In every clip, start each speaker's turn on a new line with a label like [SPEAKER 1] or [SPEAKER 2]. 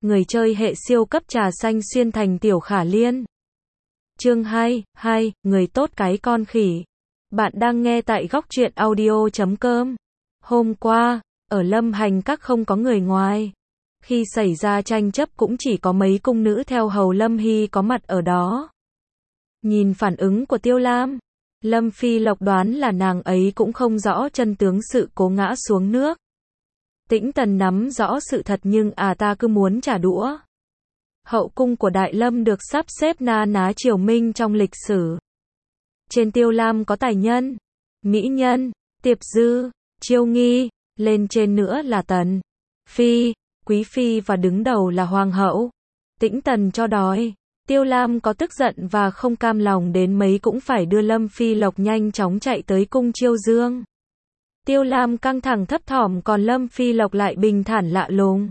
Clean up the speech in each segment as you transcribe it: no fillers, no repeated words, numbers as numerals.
[SPEAKER 1] người chơi hệ siêu cấp trà xanh xuyên thành Tiểu Khả Liên. Chương 2, người tốt cái con khỉ. Bạn đang nghe tại góc truyện audio.com. Hôm qua, ở Lâm Hành Các không có người ngoài. Khi xảy ra tranh chấp cũng chỉ có mấy cung nữ theo hầu Lâm Hy có mặt ở đó. Nhìn phản ứng của Tiêu Lam, Lâm Phi Lộc đoán là nàng ấy cũng không rõ chân tướng sự cố ngã xuống nước. Tĩnh Tần nắm rõ sự thật nhưng ta cứ muốn trả đũa. Hậu cung của Đại Lâm được sắp xếp na ná triều minh trong lịch sử. Trên Tiêu Lam có tài nhân, mỹ nhân, tiệp dư, chiêu nghi, lên trên nữa là Tần Phi, Quý Phi và đứng đầu là Hoàng hậu. Tĩnh Tần cho đòi. Tiêu Lam có tức giận và không cam lòng đến mấy cũng phải đưa Lâm Phi Lộc nhanh chóng chạy tới cung Chiêu Dương. Tiêu Lam căng thẳng thấp thỏm còn Lâm Phi Lộc lại bình thản lạ lùng.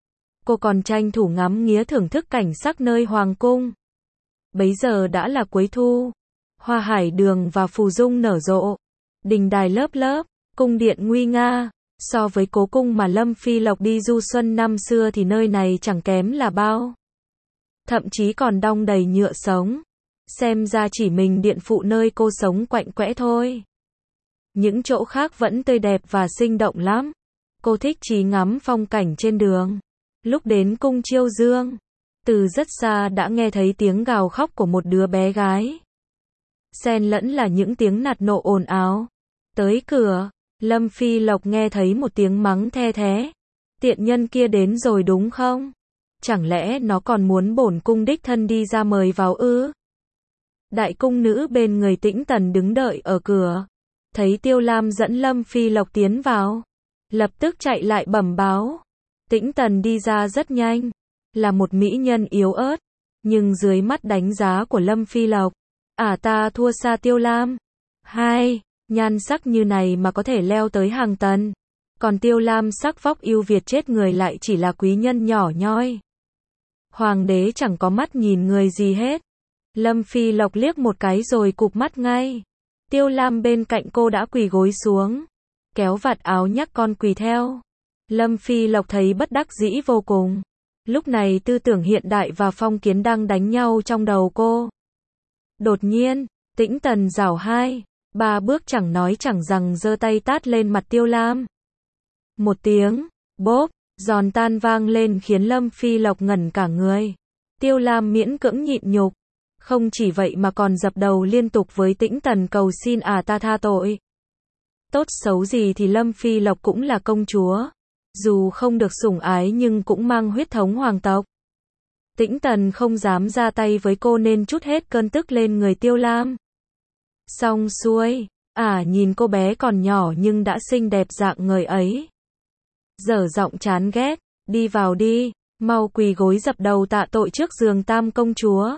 [SPEAKER 1] Cô còn tranh thủ ngắm nghía thưởng thức cảnh sắc nơi hoàng cung. Bấy giờ đã là cuối thu, hoa hải đường và phù dung nở rộ, đình đài lớp lớp, cung điện nguy nga. So với cố cung mà Lâm Phi Lộc đi du xuân năm xưa thì nơi này chẳng kém là bao. Thậm chí còn đong đầy nhựa sống. Xem ra chỉ mình điện phụ nơi cô sống quạnh quẽ thôi. Những chỗ khác vẫn tươi đẹp và sinh động lắm. Cô thích chỉ ngắm phong cảnh trên đường. Lúc đến cung Chiêu Dương, từ rất xa đã nghe thấy tiếng gào khóc của một đứa bé gái. Xen lẫn là những tiếng nạt nộ ồn ào. Tới cửa, Lâm Phi Lộc nghe thấy một tiếng mắng the thé. Tiện nhân kia đến rồi đúng không? Chẳng lẽ nó còn muốn bổn cung đích thân đi ra mời vào ư? Đại cung nữ bên người Tĩnh Tần đứng đợi ở cửa. Thấy Tiêu Lam dẫn Lâm Phi Lộc tiến vào, lập tức chạy lại bẩm báo. Tĩnh Tần đi ra rất nhanh, là một mỹ nhân yếu ớt, nhưng dưới mắt đánh giá của Lâm Phi Lộc, ta thua xa Tiêu Lam. Nhan sắc như này mà có thể leo tới hàng tần. Còn Tiêu Lam sắc vóc ưu việt chết người lại chỉ là quý nhân nhỏ nhoi. Hoàng đế chẳng có mắt nhìn người gì hết. Lâm Phi Lộc liếc một cái rồi cụp mắt ngay. Tiêu Lam bên cạnh cô đã quỳ gối xuống, kéo vạt áo nhắc con quỳ theo. Lâm Phi Lộc thấy bất đắc dĩ vô cùng. Lúc này tư tưởng hiện đại và phong kiến đang đánh nhau trong đầu cô. Đột nhiên, Tĩnh Tần rảo 2-3 bước chẳng nói chẳng rằng giơ tay tát lên mặt Tiêu Lam. Một tiếng, bốp, giòn tan vang lên khiến Lâm Phi Lộc ngẩn cả người. Tiêu Lam miễn cưỡng nhịn nhục. Không chỉ vậy mà còn dập đầu liên tục với Tĩnh Tần cầu xin ta tha tội. Tốt xấu gì thì Lâm Phi Lộc cũng là công chúa. Dù không được sủng ái nhưng cũng mang huyết thống hoàng tộc. Tĩnh Tần không dám ra tay với cô nên trút hết cơn tức lên người Tiêu Lam. Xong xuôi, nhìn cô bé còn nhỏ nhưng đã xinh đẹp dạng người ấy. Dở giọng chán ghét, đi vào đi, mau quỳ gối dập đầu tạ tội trước giường tam công chúa.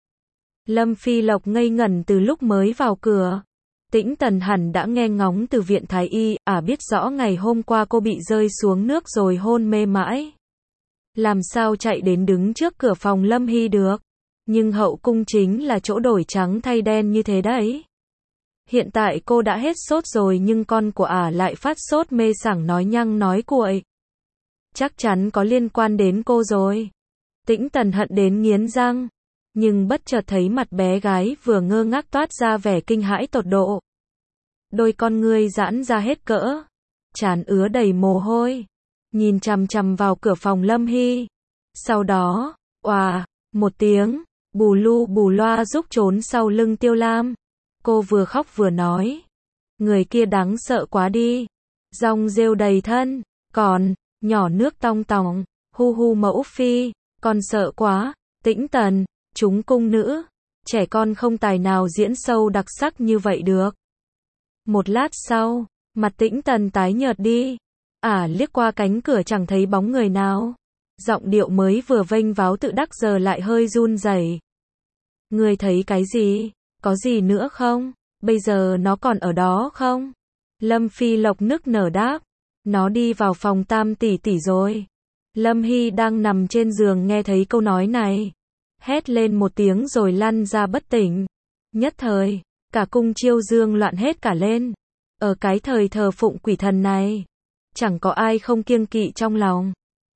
[SPEAKER 1] Lâm Phi Lộc ngây ngẩn từ lúc mới vào cửa. Tĩnh Tần hẳn đã nghe ngóng từ viện thái y, biết rõ ngày hôm qua cô bị rơi xuống nước rồi hôn mê mãi. Làm sao chạy đến đứng trước cửa phòng Lâm Hy được? Nhưng hậu cung chính là chỗ đổi trắng thay đen như thế đấy. Hiện tại cô đã hết sốt rồi nhưng con của lại phát sốt mê sảng nói nhăng nói cuội. Chắc chắn có liên quan đến cô rồi. Tĩnh Tần hận đến nghiến răng. Nhưng bất chợt thấy mặt bé gái vừa ngơ ngác toát ra vẻ kinh hãi tột độ. Đôi con ngươi giãn ra hết cỡ. Trán ứa đầy mồ hôi. Nhìn chằm chằm vào cửa phòng Lâm Hy. Sau đó, một tiếng, bù lu bù loa rúc trốn sau lưng Tiêu Lam. Cô vừa khóc vừa nói. Người kia đáng sợ quá đi. Rong rêu đầy thân. Còn, nhỏ nước tong tòng. Hu hu mẫu phi. Con sợ quá. Tĩnh Tần. Chúng cung nữ, trẻ con không tài nào diễn sâu đặc sắc như vậy được. Một lát sau, mặt Tĩnh Tần tái nhợt đi. Liếc qua cánh cửa chẳng thấy bóng người nào. Giọng điệu mới vừa vênh váo tự đắc giờ lại hơi run rẩy. Người thấy cái gì? Có gì nữa không? Bây giờ nó còn ở đó không? Lâm Phi Lộc nức nở đáp. Nó đi vào phòng tam tỷ tỷ rồi. Lâm Hy đang nằm trên giường nghe thấy câu nói này. Hét lên một tiếng rồi lăn ra bất tỉnh. Nhất thời, cả cung Chiêu Dương loạn hết cả lên. Ở cái thời thờ phụng quỷ thần này, chẳng có ai không kiêng kỵ trong lòng.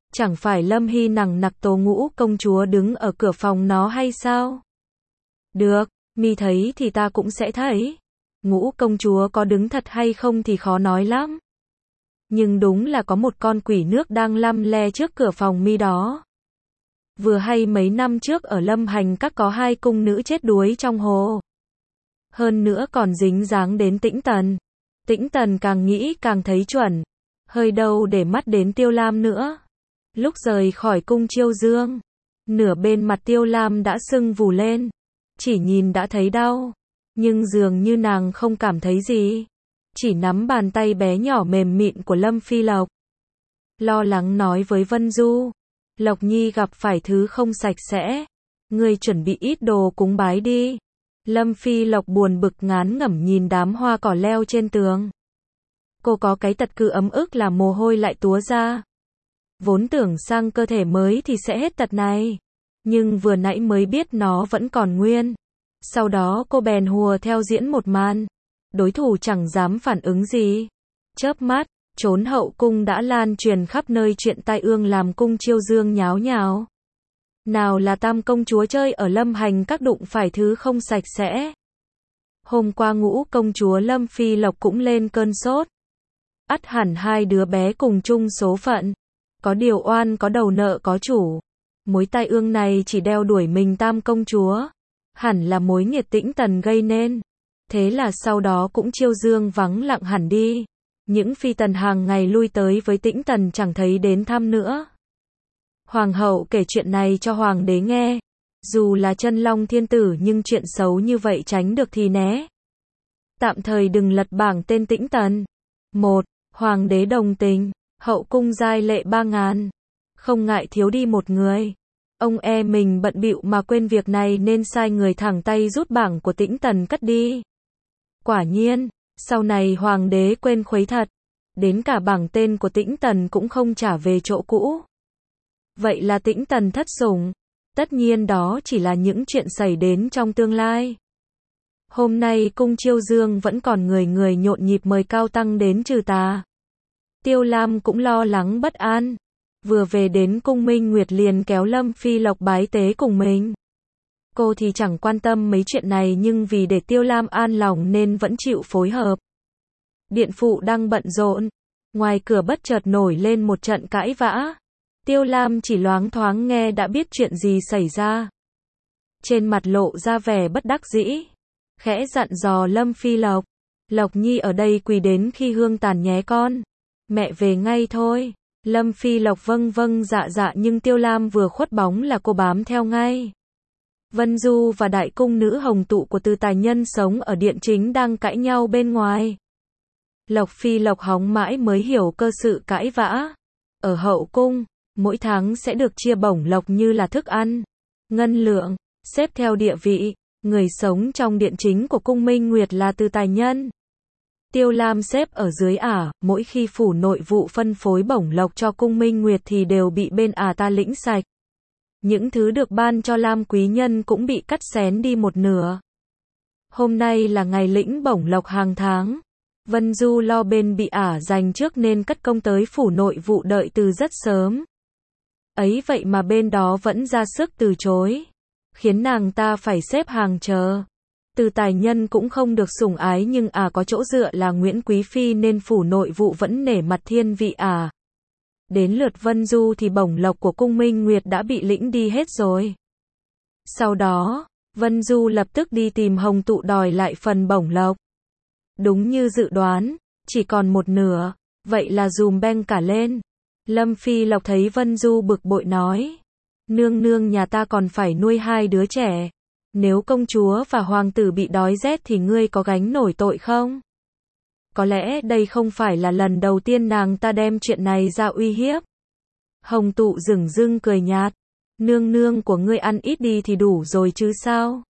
[SPEAKER 1] Chẳng phải Lâm Hy nằng nặc tố Ngũ công chúa đứng ở cửa phòng nó hay sao? Được, mi thấy thì ta cũng sẽ thấy. Ngũ công chúa có đứng thật hay không thì khó nói lắm. Nhưng đúng là có một con quỷ nước đang lăm le trước cửa phòng mi đó. Vừa hay mấy năm trước ở Lâm Hành Các có 2 cung nữ chết đuối trong hồ. Hơn nữa còn dính dáng đến Tĩnh Tần. Tĩnh Tần càng nghĩ càng thấy chuẩn. Hơi đâu để mắt đến Tiêu Lam nữa. Lúc rời khỏi cung Chiêu Dương, nửa bên mặt Tiêu Lam đã sưng vù lên. Chỉ nhìn đã thấy đau. Nhưng dường như nàng không cảm thấy gì. Chỉ nắm bàn tay bé nhỏ mềm mịn của Lâm Phi Lộc. Lo lắng nói với Vân Du. Lộc Nhi gặp phải thứ không sạch sẽ. Ngươi chuẩn bị ít đồ cúng bái đi. Lâm Phi Lộc buồn bực ngán ngẩm nhìn đám hoa cỏ leo trên tường. Cô có cái tật cứ ấm ức là mồ hôi lại túa ra. Vốn tưởng sang cơ thể mới thì sẽ hết tật này. Nhưng vừa nãy mới biết nó vẫn còn nguyên. Sau đó cô bèn hùa theo diễn một màn. Đối thủ chẳng dám phản ứng gì. Chớp mắt, trốn hậu cung đã lan truyền khắp nơi chuyện tai ương làm cung Chiêu Dương nháo nhào. Nào là Tam công chúa chơi ở Lâm Hành Các đụng phải thứ không sạch sẽ. Hôm qua Ngũ công chúa Lâm Phi Lộc cũng lên cơn sốt. Ắt hẳn 2 đứa bé cùng chung số phận. Có điều oan có đầu nợ có chủ. Mối tai ương này chỉ đeo đuổi mình Tam công chúa. Hẳn là mối nghiệt Tĩnh Tần gây nên. Thế là sau đó cũng Chiêu Dương vắng lặng hẳn đi. Những phi tần hàng ngày lui tới với Tĩnh Tần chẳng thấy đến thăm nữa. Hoàng hậu kể chuyện này cho hoàng đế nghe. Dù là chân long thiên tử nhưng chuyện xấu như vậy tránh được thì né. Tạm thời đừng lật bảng tên Tĩnh Tần. 1. Hoàng đế đồng tình. Hậu cung giai lệ 3.000. Không ngại thiếu đi một người. Ông mình bận bịu mà quên việc này nên sai người thẳng tay rút bảng của Tĩnh Tần cất đi. Quả nhiên, sau này hoàng đế quên khuấy thật. Đến cả bảng tên của Tĩnh Tần cũng không trả về chỗ cũ. Vậy là Tĩnh Tần thất sủng. Tất nhiên đó chỉ là những chuyện xảy đến trong tương lai. Hôm nay cung Chiêu Dương vẫn còn người người nhộn nhịp mời cao tăng đến trừ tà. Tiêu Lam cũng lo lắng bất an. Vừa về đến cung Minh Nguyệt liền kéo Lâm Phi Lộc bái tế cùng mình. Cô thì chẳng quan tâm mấy chuyện này nhưng vì để Tiêu Lam an lòng nên vẫn chịu phối hợp. Điện phụ đang bận rộn. Ngoài cửa bất chợt nổi lên một trận cãi vã. Tiêu Lam chỉ loáng thoáng nghe đã biết chuyện gì xảy ra. Trên mặt lộ ra vẻ bất đắc dĩ. Khẽ dặn dò Lâm Phi Lộc. Lộc Nhi ở đây quỳ đến khi hương tàn nhé con. Mẹ về ngay thôi. Lâm Phi Lộc vâng vâng dạ dạ nhưng Tiêu Lam vừa khuất bóng là cô bám theo ngay. Vân Du và đại cung nữ hồng tụ của Từ Tài Nhân sống ở điện chính đang cãi nhau bên ngoài. Lộc Phi Lộc hóng mãi mới hiểu cơ sự cãi vã. Ở hậu cung, mỗi tháng sẽ được chia bổng lộc như là thức ăn, ngân lượng, xếp theo địa vị. Người sống trong điện chính của cung Minh Nguyệt là Từ Tài Nhân. Tiêu Lam xếp ở dưới mỗi khi phủ nội vụ phân phối bổng lộc cho cung Minh Nguyệt thì đều bị bên ta lĩnh sạch. Những thứ được ban cho Lam quý nhân cũng bị cắt xén đi một nửa. Hôm nay là ngày lĩnh bổng lộc hàng tháng. Vân Du lo bên bị giành trước nên cất công tới phủ nội vụ đợi từ rất sớm. Ấy vậy mà bên đó vẫn ra sức từ chối. Khiến nàng ta phải xếp hàng chờ. Từ Tài Nhân cũng không được sủng ái nhưng có chỗ dựa là Nguyễn Quý Phi nên phủ nội vụ vẫn nể mặt thiên vị Đến lượt Vân Du thì bổng lộc của cung Minh Nguyệt đã bị lĩnh đi hết rồi. Sau đó, Vân Du lập tức đi tìm Hồng Tụ đòi lại phần bổng lộc. Đúng như dự đoán, chỉ còn một nửa, vậy là dùm beng cả lên. Lâm Phi Lộc thấy Vân Du bực bội nói. Nương nương nhà ta còn phải nuôi 2 đứa trẻ. Nếu công chúa và hoàng tử bị đói rét thì ngươi có gánh nổi tội không? Có lẽ đây không phải là lần đầu tiên nàng ta đem chuyện này ra uy hiếp. Hồng Tụ dửng dưng cười nhạt. Nương nương của ngươi ăn ít đi thì đủ rồi chứ sao?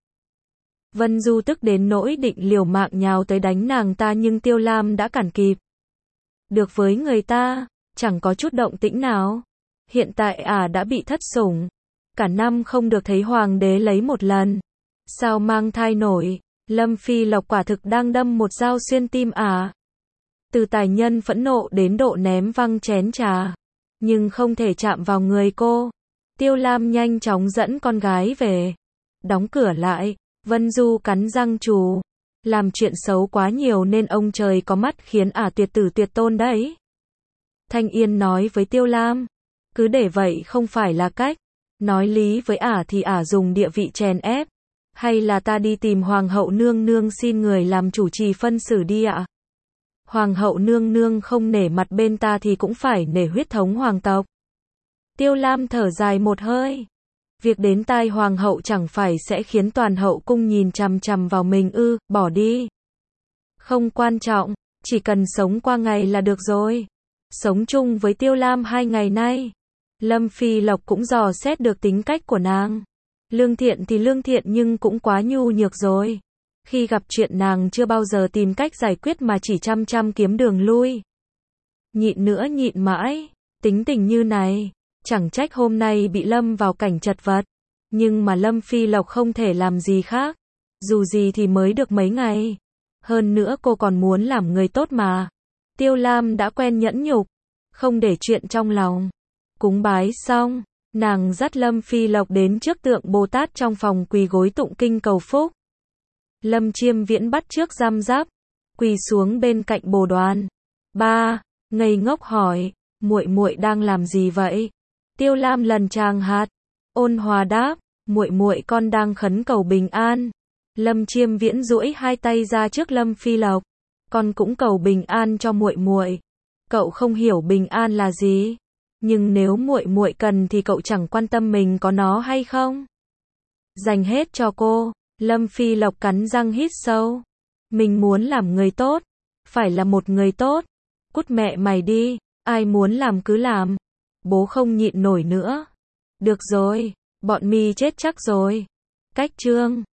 [SPEAKER 1] Vân Du tức đến nỗi định liều mạng nhào tới đánh nàng ta nhưng Tiêu Lam đã cản kịp. Được với người ta, chẳng có chút động tĩnh nào. Hiện tại đã bị thất sủng. Cả năm không được thấy hoàng đế lấy một lần. Sao mang thai nổi? Lâm Phi Lộc quả thực đang đâm một dao xuyên tim Từ Tài Nhân phẫn nộ đến độ ném văng chén trà. nhưng không thể chạm vào người cô. Tiêu Lam nhanh chóng dẫn con gái về, đóng cửa lại. Vân Du cắn răng trù, làm chuyện xấu quá nhiều nên ông trời có mắt khiến ả tuyệt tử tuyệt tôn đấy. Thanh Yên nói với Tiêu Lam, cứ để vậy không phải là cách. Nói lý với ả thì ả dùng địa vị chèn ép. Hay là ta đi tìm Hoàng hậu nương nương xin người làm chủ trì phân xử đi ạ. Hoàng hậu nương nương không nể mặt bên ta thì cũng phải nể huyết thống hoàng tộc. Tiêu Lam thở dài một hơi. Việc đến tai hoàng hậu chẳng phải sẽ khiến toàn hậu cung nhìn chằm chằm vào mình ư, bỏ đi. Không quan trọng, chỉ cần sống qua ngày là được rồi. Sống chung với Tiêu Lam 2 ngày nay, Lâm Phi Lộc cũng dò xét được tính cách của nàng. Lương thiện thì lương thiện nhưng cũng quá nhu nhược rồi. Khi gặp chuyện nàng chưa bao giờ tìm cách giải quyết mà chỉ chăm kiếm đường lui. Nhịn nữa nhịn mãi, tính tình như này, chẳng trách hôm nay bị lâm vào cảnh chật vật. Nhưng mà Lâm Phi Lộc không thể làm gì khác. Dù gì thì mới được mấy ngày. Hơn nữa cô còn muốn làm người tốt mà. Tiêu Lam đã quen nhẫn nhục, không để chuyện trong lòng. Cúng bái xong, nàng dắt Lâm Phi Lộc đến trước tượng Bồ Tát trong phòng quỳ gối tụng kinh cầu phúc. Lâm Chiêm Viễn bắt trước răm rắp, quỳ xuống bên cạnh Bồ Đoàn. Ba, ngây ngốc hỏi, muội muội đang làm gì vậy? Tiêu Lam lần tràng hạt, ôn hòa đáp, muội con đang khấn cầu bình an. Lâm Chiêm Viễn duỗi hai tay ra trước Lâm Phi Lộc, con cũng cầu bình an cho muội. Cậu không hiểu bình an là gì, nhưng nếu muội cần thì cậu chẳng quan tâm mình có nó hay không. Dành hết cho cô. Lâm Phi Lộc cắn răng hít sâu. Mình muốn làm người tốt, phải là một người tốt. Cút mẹ mày đi, ai muốn làm cứ làm. Bố không nhịn nổi nữa. Được rồi, bọn mi chết chắc rồi. Cách chương